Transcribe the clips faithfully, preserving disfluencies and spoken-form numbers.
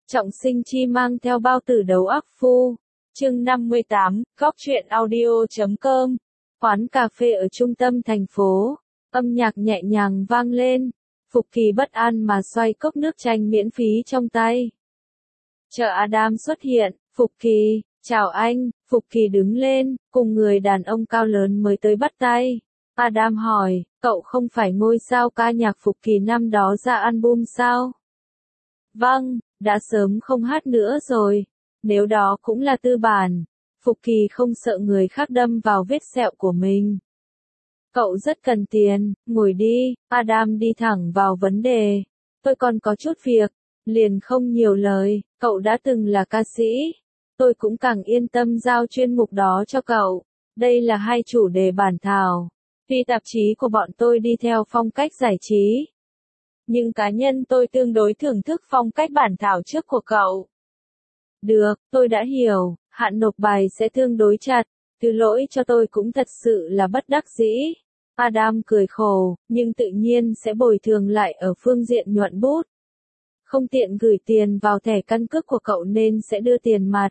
Trọng Sinh Chi mang theo bao tử đấu ác phu. Chương năm mươi tám, góc truyện audio chấm com. Quán cà phê ở trung tâm thành phố. Âm nhạc nhẹ nhàng vang lên. Phục Kỳ bất an mà xoay cốc nước chanh miễn phí trong tay. Chờ Adam xuất hiện, Phục Kỳ, chào anh, Phục Kỳ đứng lên, cùng người đàn ông cao lớn mới tới bắt tay. Adam hỏi, cậu không phải ngôi sao ca nhạc Phục Kỳ năm đó ra album sao? Vâng, đã sớm không hát nữa rồi. Nếu đó cũng là tư bản, Phục Kỳ không sợ người khác đâm vào vết sẹo của mình. Cậu rất cần tiền, ngồi đi, Adam đi thẳng vào vấn đề. Tôi còn có chút việc, liền không nhiều lời, cậu đã từng là ca sĩ. Tôi cũng càng yên tâm giao chuyên mục đó cho cậu. Đây là hai chủ đề bản thảo. Tuy tạp chí của bọn tôi đi theo phong cách giải trí, nhưng cá nhân tôi tương đối thưởng thức phong cách bản thảo trước của cậu. Được, tôi đã hiểu, hạn nộp bài sẽ tương đối chặt, thứ lỗi cho tôi cũng thật sự là bất đắc dĩ. Adam cười khổ, nhưng tự nhiên sẽ bồi thường lại ở phương diện nhuận bút. Không tiện gửi tiền vào thẻ căn cước của cậu nên sẽ đưa tiền mặt.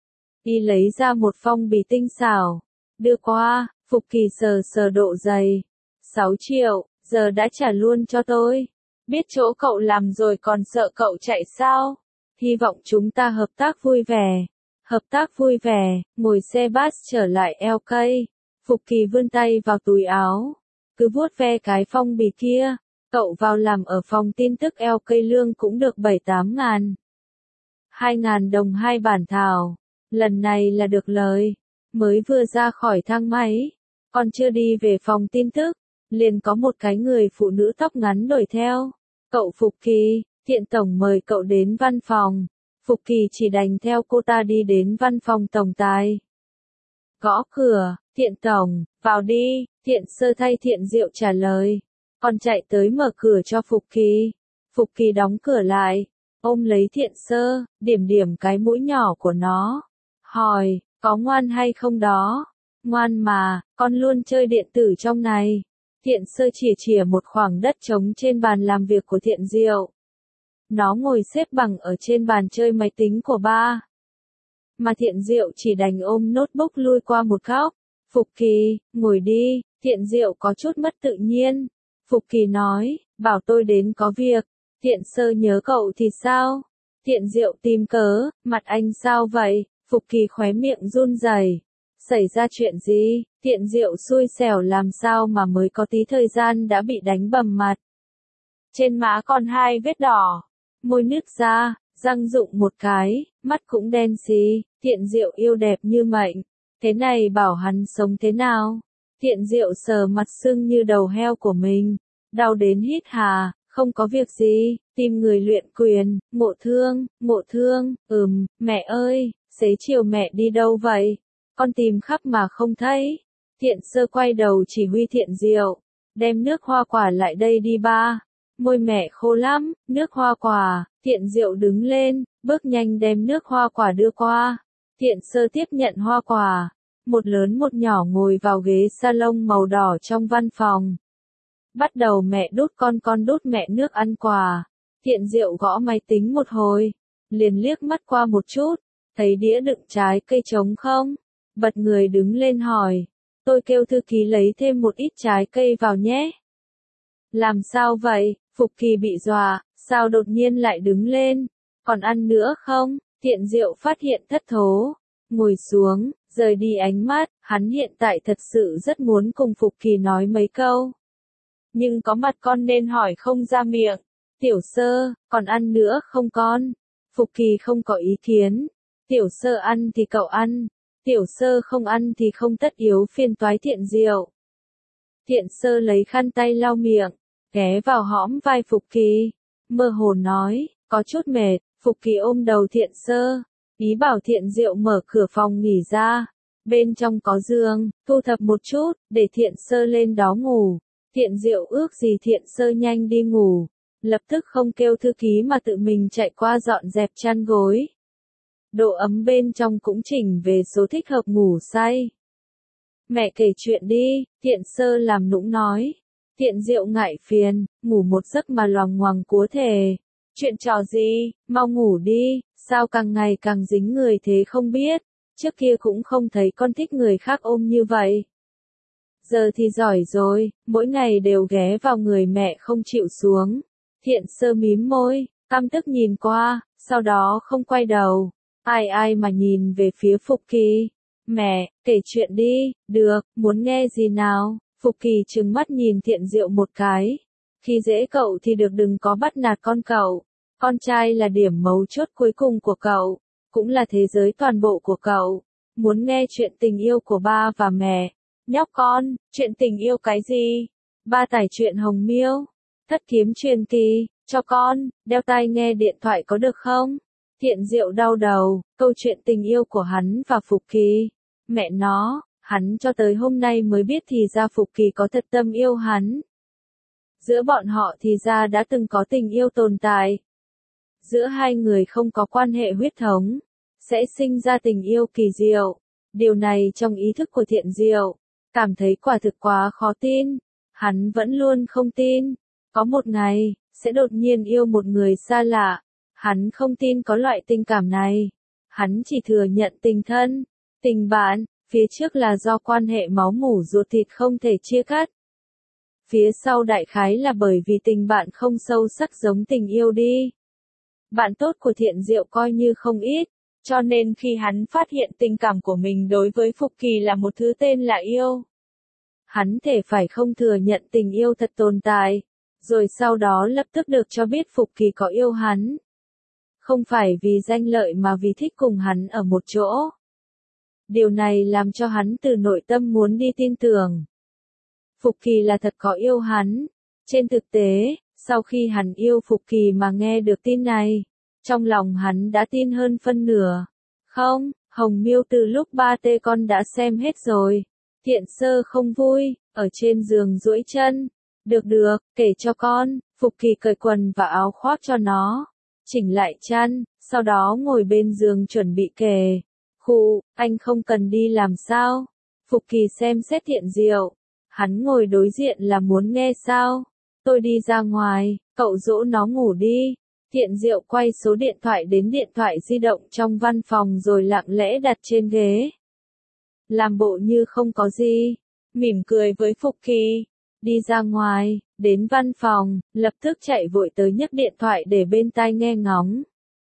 Y lấy ra một phong bì tinh xảo, đưa qua, Phục Kỳ sờ sờ độ dày. sáu triệu, giờ đã trả luôn cho tôi. Biết chỗ cậu làm rồi còn sợ cậu chạy sao? Hy vọng chúng ta hợp tác vui vẻ. Hợp tác vui vẻ, ngồi xe bus trở lại lờ ca. Phục Kỳ vươn tay vào túi áo. Cứ vuốt ve cái phong bì kia. Cậu vào làm ở phòng tin tức lờ ca lương cũng được bảy tám ngàn. Hai ngàn đồng hai bản thảo. Lần này là được lời. Mới vừa ra khỏi thang máy. Còn chưa đi về phòng tin tức. Liền có một cái người phụ nữ tóc ngắn đuổi theo. Cậu Phục Kỳ, Thiện Tổng mời cậu đến văn phòng. Phục Kỳ chỉ đành theo cô ta đi đến văn phòng tổng tài. Gõ cửa, Thiện Tổng, vào đi, Thiện Sơ thay Thiện Diệu trả lời. Còn chạy tới mở cửa cho Phục Kỳ. Phục Kỳ đóng cửa lại, ôm lấy Thiện Sơ, điểm điểm cái mũi nhỏ của nó. Hỏi, có ngoan hay không đó? Ngoan mà, con luôn chơi điện tử trong này. Thiện Sơ chìa chìa một khoảng đất trống trên bàn làm việc của Thiện Diệu. Nó ngồi xếp bằng ở trên bàn chơi máy tính của ba. Mà Thiện Diệu chỉ đành ôm notebook lui qua một góc. Phục Kỳ, ngồi đi, Thiện Diệu có chút mất tự nhiên. Phục Kỳ nói, bảo tôi đến có việc. Thiện Sơ nhớ cậu thì sao? Thiện Diệu tìm cớ, mặt anh sao vậy? Phục Kỳ khóe miệng run rẩy. Xảy ra chuyện gì? Thiện Diệu xui xẻo làm sao mà mới có tí thời gian đã bị đánh bầm mặt. Trên má còn hai vết đỏ, môi nứt ra, răng rụng một cái, mắt cũng đen xì. Thiện Diệu yêu đẹp như mệnh, thế này bảo hắn sống thế nào? Thiện Diệu sờ mặt sưng như đầu heo của mình, đau đến hít hà, không có việc gì, tìm người luyện quyền. Ngộ Thương, Ngộ Thương, ừm, mẹ ơi, xế chiều mẹ đi đâu vậy? Con tìm khắp mà không thấy. Thiện Sơ quay đầu chỉ huy Thiện Diệu, đem nước hoa quả lại đây đi ba. Môi mẹ khô lắm, nước hoa quả. Thiện Diệu đứng lên, bước nhanh đem nước hoa quả đưa qua. Thiện Sơ tiếp nhận hoa quả, một lớn một nhỏ ngồi vào ghế salon màu đỏ trong văn phòng. Bắt đầu mẹ đút con con đút mẹ nước ăn quà. Thiện Diệu gõ máy tính một hồi, liền liếc mắt qua một chút, thấy đĩa đựng trái cây trống không, bật người đứng lên hỏi, tôi kêu thư ký lấy thêm một ít trái cây vào nhé. Làm sao vậy? Phục Kỳ bị dọa, sao đột nhiên lại đứng lên, còn ăn nữa không? Thiện Diệu phát hiện thất thố, ngồi xuống, rời đi ánh mắt, hắn hiện tại thật sự rất muốn cùng Phục Kỳ nói mấy câu. Nhưng có mặt con nên hỏi không ra miệng. Tiểu Sơ, còn ăn nữa không con? Phục Kỳ không có ý kiến. Tiểu Sơ ăn thì cậu ăn. Tiểu Sơ không ăn thì không tất yếu phiền toái Thiện Diệu. Thiện Sơ lấy khăn tay lau miệng, ghé vào hõm vai Phục Kỳ, mơ hồ nói, có chút mệt. Phục Kỳ ôm đầu Thiện Sơ, ý bảo Thiện Diệu mở cửa phòng nghỉ ra. Bên trong có giường, thu thập một chút, để Thiện Sơ lên đó ngủ. Thiện Diệu ước gì Thiện Sơ nhanh đi ngủ, lập tức không kêu thư ký mà tự mình chạy qua dọn dẹp chăn gối. Độ ấm bên trong cũng chỉnh về số thích hợp ngủ say. Mẹ kể chuyện đi, Thiện Sơ làm nũng nói. Thiện Diệu ngại phiền, ngủ một giấc mà loằng ngoằng cúa thề. Chuyện trò gì, mau ngủ đi, sao càng ngày càng dính người thế không biết, trước kia cũng không thấy con thích người khác ôm như vậy. Giờ thì giỏi rồi, mỗi ngày đều ghé vào người mẹ không chịu xuống. Thiện Sơ mím môi, căm tức nhìn qua, sau đó không quay đầu. Ai ai mà nhìn về phía Phục Kỳ. Mẹ, kể chuyện đi, được, muốn nghe gì nào? Phục Kỳ trừng mắt nhìn Thiện Diệu một cái. Khi dễ cậu thì được, đừng có bắt nạt con cậu. Con trai là điểm mấu chốt cuối cùng của cậu, cũng là thế giới toàn bộ của cậu. Muốn nghe chuyện tình yêu của ba và mẹ. Nhóc con, chuyện tình yêu cái gì? Ba tải chuyện Hồng Miêu, Thất Kiếm Truyền Kỳ, cho con, đeo tai nghe điện thoại có được không? Thiện Diệu đau đầu, câu chuyện tình yêu của hắn và Phục Kỳ. Mẹ nó, hắn cho tới hôm nay mới biết thì ra Phục Kỳ có thật tâm yêu hắn. Giữa bọn họ thì ra đã từng có tình yêu tồn tại. Giữa hai người không có quan hệ huyết thống, sẽ sinh ra tình yêu kỳ diệu. Điều này trong ý thức của Thiện Diệu, cảm thấy quả thực quá khó tin. Hắn vẫn luôn không tin, có một ngày, sẽ đột nhiên yêu một người xa lạ. Hắn không tin có loại tình cảm này. Hắn chỉ thừa nhận tình thân, tình bạn, phía trước là do quan hệ máu mủ ruột thịt không thể chia cắt. Phía sau đại khái là bởi vì tình bạn không sâu sắc giống tình yêu đi. Bạn tốt của Thiện Diệu coi như không ít, cho nên khi hắn phát hiện tình cảm của mình đối với Phục Kỳ là một thứ tên là yêu. Hắn thể phải không thừa nhận tình yêu thật tồn tại, rồi sau đó lập tức được cho biết Phục Kỳ có yêu hắn. Không phải vì danh lợi mà vì thích cùng hắn ở một chỗ. Điều này làm cho hắn từ nội tâm muốn đi tin tưởng. Phục Kỳ là thật có yêu hắn. Trên thực tế, sau khi hắn yêu Phục Kỳ mà nghe được tin này, trong lòng hắn đã tin hơn phân nửa. Không, Hồng Miêu từ lúc ba tê con đã xem hết rồi. Thiện Sơ không vui, ở trên giường duỗi chân. Được được, kể cho con. Phục Kỳ cởi quần và áo khoác cho nó, chỉnh lại chăn, sau đó ngồi bên giường chuẩn bị kể. Khụ, anh không cần đi làm sao? Phục Kỳ xem xét Thiện Diệu. Hắn ngồi đối diện là muốn nghe sao? Tôi đi ra ngoài, cậu dỗ nó ngủ đi. Thiện Diệu quay số điện thoại đến điện thoại di động trong văn phòng rồi lặng lẽ đặt trên ghế. Làm bộ như không có gì, mỉm cười với Phục Kỳ. Đi ra ngoài, đến văn phòng, lập tức chạy vội tới nhấc điện thoại để bên tai nghe ngóng.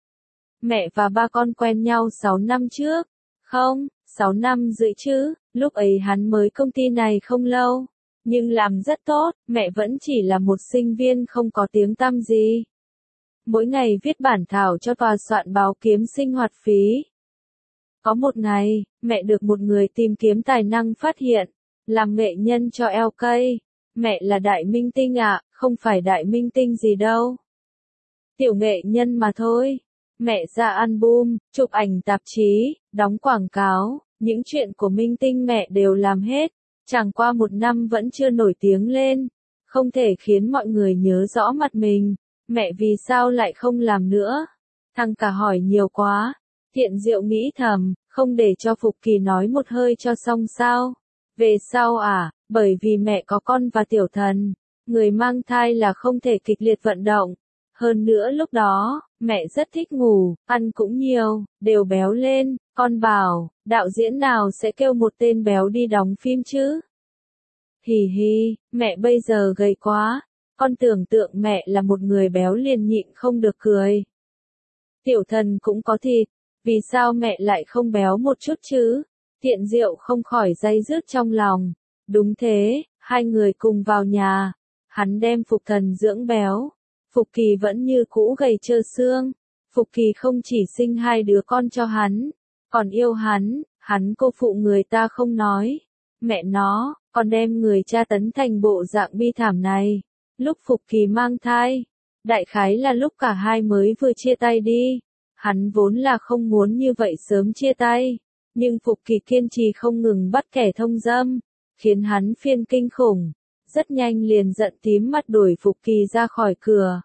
Mẹ và ba con quen nhau sáu năm trước. Không, sáu năm rưỡi chứ, lúc ấy hắn mới công ty này không lâu. Nhưng làm rất tốt, mẹ vẫn chỉ là một sinh viên không có tiếng tăm gì. Mỗi ngày viết bản thảo cho tòa soạn báo kiếm sinh hoạt phí. Có một ngày, mẹ được một người tìm kiếm tài năng phát hiện, làm nghệ nhân cho lờ ca. Mẹ là đại minh tinh ạ, à, không phải đại minh tinh gì đâu. Tiểu nghệ nhân mà thôi. Mẹ ra album, chụp ảnh tạp chí, đóng quảng cáo, những chuyện của minh tinh mẹ đều làm hết. Chẳng qua một năm vẫn chưa nổi tiếng lên, không thể khiến mọi người nhớ rõ mặt mình. Mẹ vì sao lại không làm nữa? Thằng cả hỏi nhiều quá. Thiện Diệu nghĩ thầm, không để cho Phục Kỳ nói một hơi cho xong sao? Về sau à, bởi vì mẹ có con và tiểu thần, người mang thai là không thể kịch liệt vận động. Hơn nữa lúc đó, mẹ rất thích ngủ, ăn cũng nhiều, đều béo lên. Con bảo, đạo diễn nào sẽ kêu một tên béo đi đóng phim chứ? Hì hì, mẹ bây giờ gầy quá. Con tưởng tượng mẹ là một người béo liền nhịn không được cười. Tiểu thần cũng có thịt, vì sao mẹ lại không béo một chút chứ? Thiện Diệu không khỏi day dứt trong lòng. Đúng thế, hai người cùng vào nhà. Hắn đem Phục Thần dưỡng béo. Phục Kỳ vẫn như cũ gầy trơ xương. Phục Kỳ không chỉ sinh hai đứa con cho hắn, còn yêu hắn, hắn cô phụ người ta không nói. Mẹ nó, còn đem người tra tấn thành bộ dạng bi thảm này. Lúc Phục Kỳ mang thai, đại khái là lúc cả hai mới vừa chia tay đi. Hắn vốn là không muốn như vậy sớm chia tay, nhưng Phục Kỳ kiên trì không ngừng bắt kẻ thông dâm, khiến hắn phiền kinh khủng. Rất nhanh liền giận tím mặt đuổi Phục Kỳ ra khỏi cửa.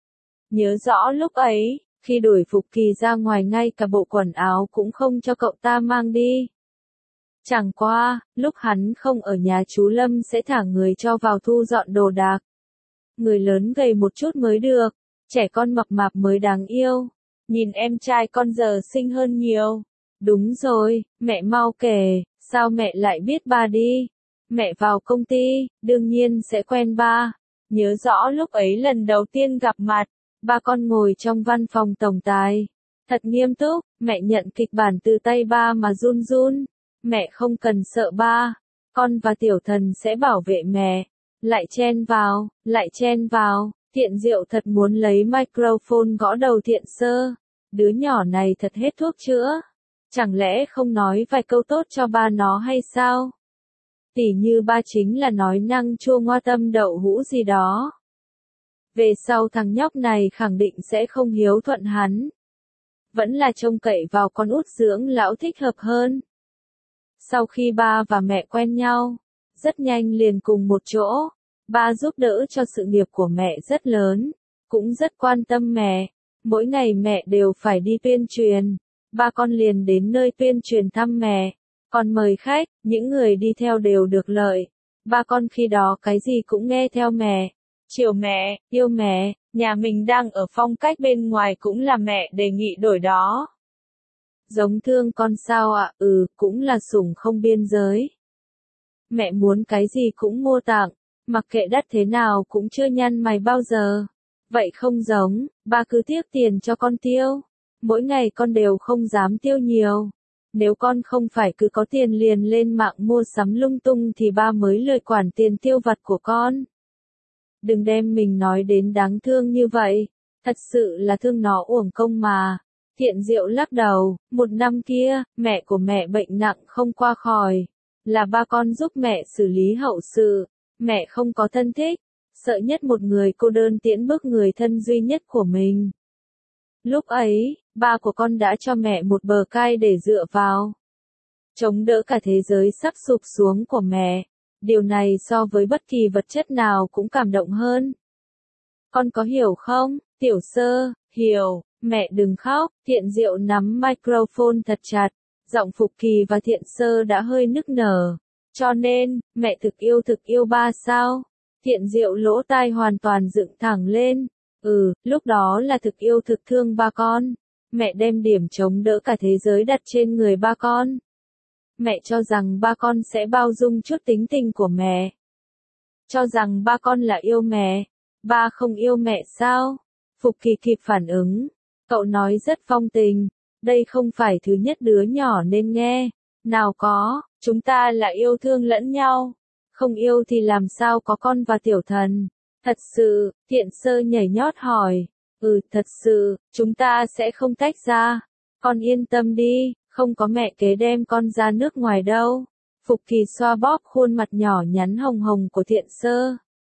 Nhớ rõ lúc ấy, khi đuổi Phục Kỳ ra ngoài ngay cả bộ quần áo cũng không cho cậu ta mang đi. Chẳng qua, lúc hắn không ở nhà chú Lâm sẽ thả người cho vào thu dọn đồ đạc. Người lớn gầy một chút mới được, Trẻ con mập mạp mới đáng yêu. Nhìn em trai con giờ xinh hơn nhiều. Đúng rồi, mẹ mau kể, sao mẹ lại biết ba đi? Mẹ vào công ty, đương nhiên sẽ quen ba. Nhớ rõ lúc ấy lần đầu tiên gặp mặt, ba con ngồi trong văn phòng tổng tài. Thật nghiêm túc, mẹ nhận kịch bản từ tay ba mà run run. Mẹ không cần sợ ba, con và tiểu thần sẽ bảo vệ mẹ. Lại chen vào, lại chen vào, Thiện Diệu thật muốn lấy microphone gõ đầu Thiện Sơ. Đứa nhỏ này thật hết thuốc chữa. Chẳng lẽ không nói vài câu tốt cho ba nó hay sao? Tỉ như ba chính là nói năng chua ngoa tâm đậu hũ gì đó. Về sau thằng nhóc này khẳng định sẽ không hiếu thuận hắn. Vẫn là trông cậy vào con út dưỡng lão thích hợp hơn. Sau khi ba và mẹ quen nhau, rất nhanh liền cùng một chỗ, ba giúp đỡ cho sự nghiệp của mẹ rất lớn, cũng rất quan tâm mẹ. Mỗi ngày mẹ đều phải đi tuyên truyền, ba con liền đến nơi tuyên truyền thăm mẹ, còn mời khách, những người đi theo đều được lợi. Ba con khi đó cái gì cũng nghe theo mẹ. Chiều mẹ, yêu mẹ, nhà mình đang ở phong cách bên ngoài cũng là mẹ đề nghị đổi đó. Giống thương con sao ạ? À? Ừ, cũng là sủng không biên giới. Mẹ muốn cái gì cũng mua tặng, mặc kệ đắt thế nào cũng chưa nhăn mày bao giờ. Vậy không giống, ba cứ tiếc tiền cho con tiêu. Mỗi ngày con đều không dám tiêu nhiều. Nếu con không phải cứ có tiền liền lên mạng mua sắm lung tung thì ba mới lười quản tiền tiêu vặt của con. Đừng đem mình nói đến đáng thương như vậy, thật sự là thương nó uổng công mà. Thiện Diệu lắc đầu, một năm kia, mẹ của mẹ bệnh nặng không qua khỏi, là ba con giúp mẹ xử lý hậu sự, mẹ không có thân thích, sợ nhất một người cô đơn tiễn bước người thân duy nhất của mình. Lúc ấy, ba của con đã cho mẹ một bờ cai để dựa vào, chống đỡ cả thế giới sắp sụp xuống của mẹ. Điều này so với bất kỳ vật chất nào cũng cảm động hơn. Con có hiểu không, Tiểu Sơ? Hiểu, mẹ đừng khóc. Thiện Diệu nắm microphone thật chặt, giọng Phục Kỳ và Thiện Sơ đã hơi nức nở. Cho nên, mẹ thực yêu thực yêu ba sao? Thiện Diệu lỗ tai hoàn toàn dựng thẳng lên. Ừ, lúc đó là thực yêu thực thương ba con. Mẹ đem điểm chống đỡ cả thế giới đặt trên người ba con. Mẹ cho rằng ba con sẽ bao dung chút tính tình của mẹ. Cho rằng ba con là yêu mẹ. Ba không yêu mẹ sao? Phục Kỳ kịp phản ứng. Cậu nói rất phong tình. Đây không phải thứ nhất đứa nhỏ nên nghe. Nào có, chúng ta là yêu thương lẫn nhau. Không yêu thì làm sao có con và tiểu thần. Thật sự, Thiện Sơ nhảy nhót hỏi. Ừ, thật sự, chúng ta sẽ không tách ra. Con yên tâm đi. Không có mẹ kế đem con ra nước ngoài đâu. Phục Kỳ xoa bóp khuôn mặt nhỏ nhắn hồng hồng của Thiện Sơ.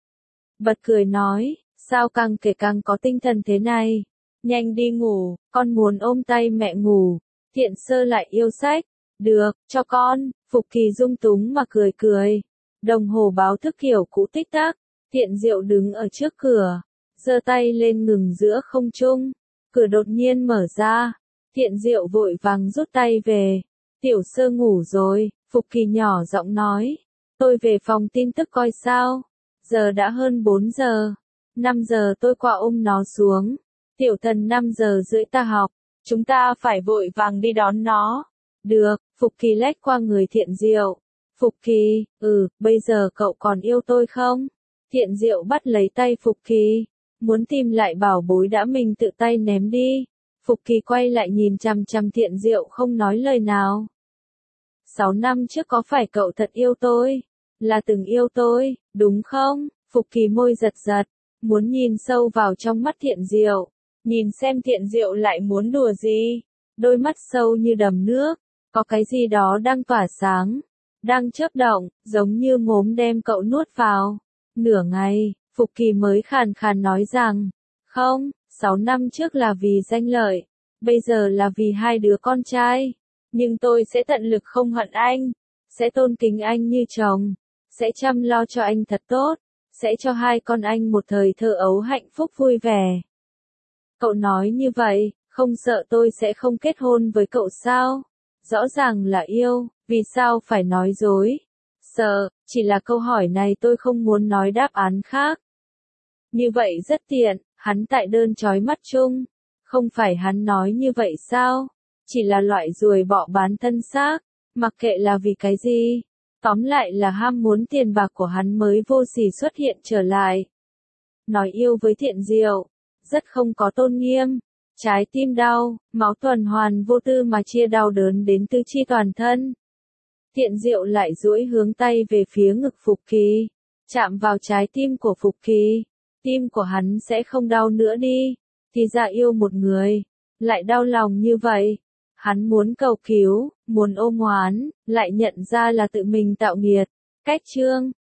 Bật cười nói, sao càng kể càng có tinh thần thế này. Nhanh đi ngủ, con muốn ôm tay mẹ ngủ. Thiện Sơ lại yêu sách. Được, cho con. Phục Kỳ dung túng mà cười cười. Đồng hồ báo thức kiểu cũ tích tắc. Thiện Diệu đứng ở trước cửa, giơ tay lên ngừng giữa không trung. Cửa đột nhiên mở ra. Thiện Diệu vội vàng rút tay về. Tiểu Sơ ngủ rồi, Phục Kỳ nhỏ giọng nói. Tôi về phòng tin tức coi sao. Giờ đã hơn bốn giờ. năm giờ tôi qua ôm nó xuống. Tiểu thần năm giờ rưỡi ta học. Chúng ta phải vội vàng đi đón nó. Được, Phục Kỳ lách qua người Thiện Diệu. Phục Kỳ, ừ, bây giờ cậu còn yêu tôi không? Thiện Diệu bắt lấy tay Phục Kỳ. Muốn tìm lại bảo bối đã mình tự tay ném đi. Phục Kỳ quay lại nhìn chằm chằm Thiện Diệu không nói lời nào. Sáu năm trước có phải cậu thật yêu tôi? Là từng yêu tôi, đúng không? Phục Kỳ môi giật giật, muốn nhìn sâu vào trong mắt Thiện Diệu. Nhìn xem Thiện Diệu lại muốn đùa gì. Đôi mắt sâu như đầm nước, có cái gì đó đang tỏa sáng, đang chớp động, giống như mốm đem cậu nuốt vào. Nửa ngày, Phục Kỳ mới khàn khàn nói rằng, không, sáu năm trước là vì danh lợi, bây giờ là vì hai đứa con trai. Nhưng tôi sẽ tận lực không hận anh, sẽ tôn kính anh như chồng, sẽ chăm lo cho anh thật tốt, sẽ cho hai con anh một thời thơ ấu hạnh phúc vui vẻ. Cậu nói như vậy, không sợ tôi sẽ không kết hôn với cậu sao? Rõ ràng là yêu, vì sao phải nói dối? Sợ, chỉ là câu hỏi này tôi không muốn nói đáp án khác. Như vậy rất tiện, Hắn tại đơn trói mắt chung, không phải hắn nói như vậy sao? Chỉ là loại ruồi bọ bán thân xác, mặc kệ là vì cái gì. Tóm lại là ham muốn tiền bạc của hắn mới vô sỉ xuất hiện trở lại. Nói yêu với Thiện Diệu, rất không có tôn nghiêm. Trái tim đau, máu tuần hoàn vô tư mà chia đau đớn đến tứ chi toàn thân. Thiện Diệu lại duỗi hướng tay về phía ngực Phục Kỳ, chạm vào trái tim của Phục Kỳ. Tim của hắn sẽ không đau nữa đi. Thì ra yêu một người, lại đau lòng như vậy. Hắn muốn cầu cứu, muốn ôm oán, lại nhận ra là tự mình tạo nghiệt. Cách chương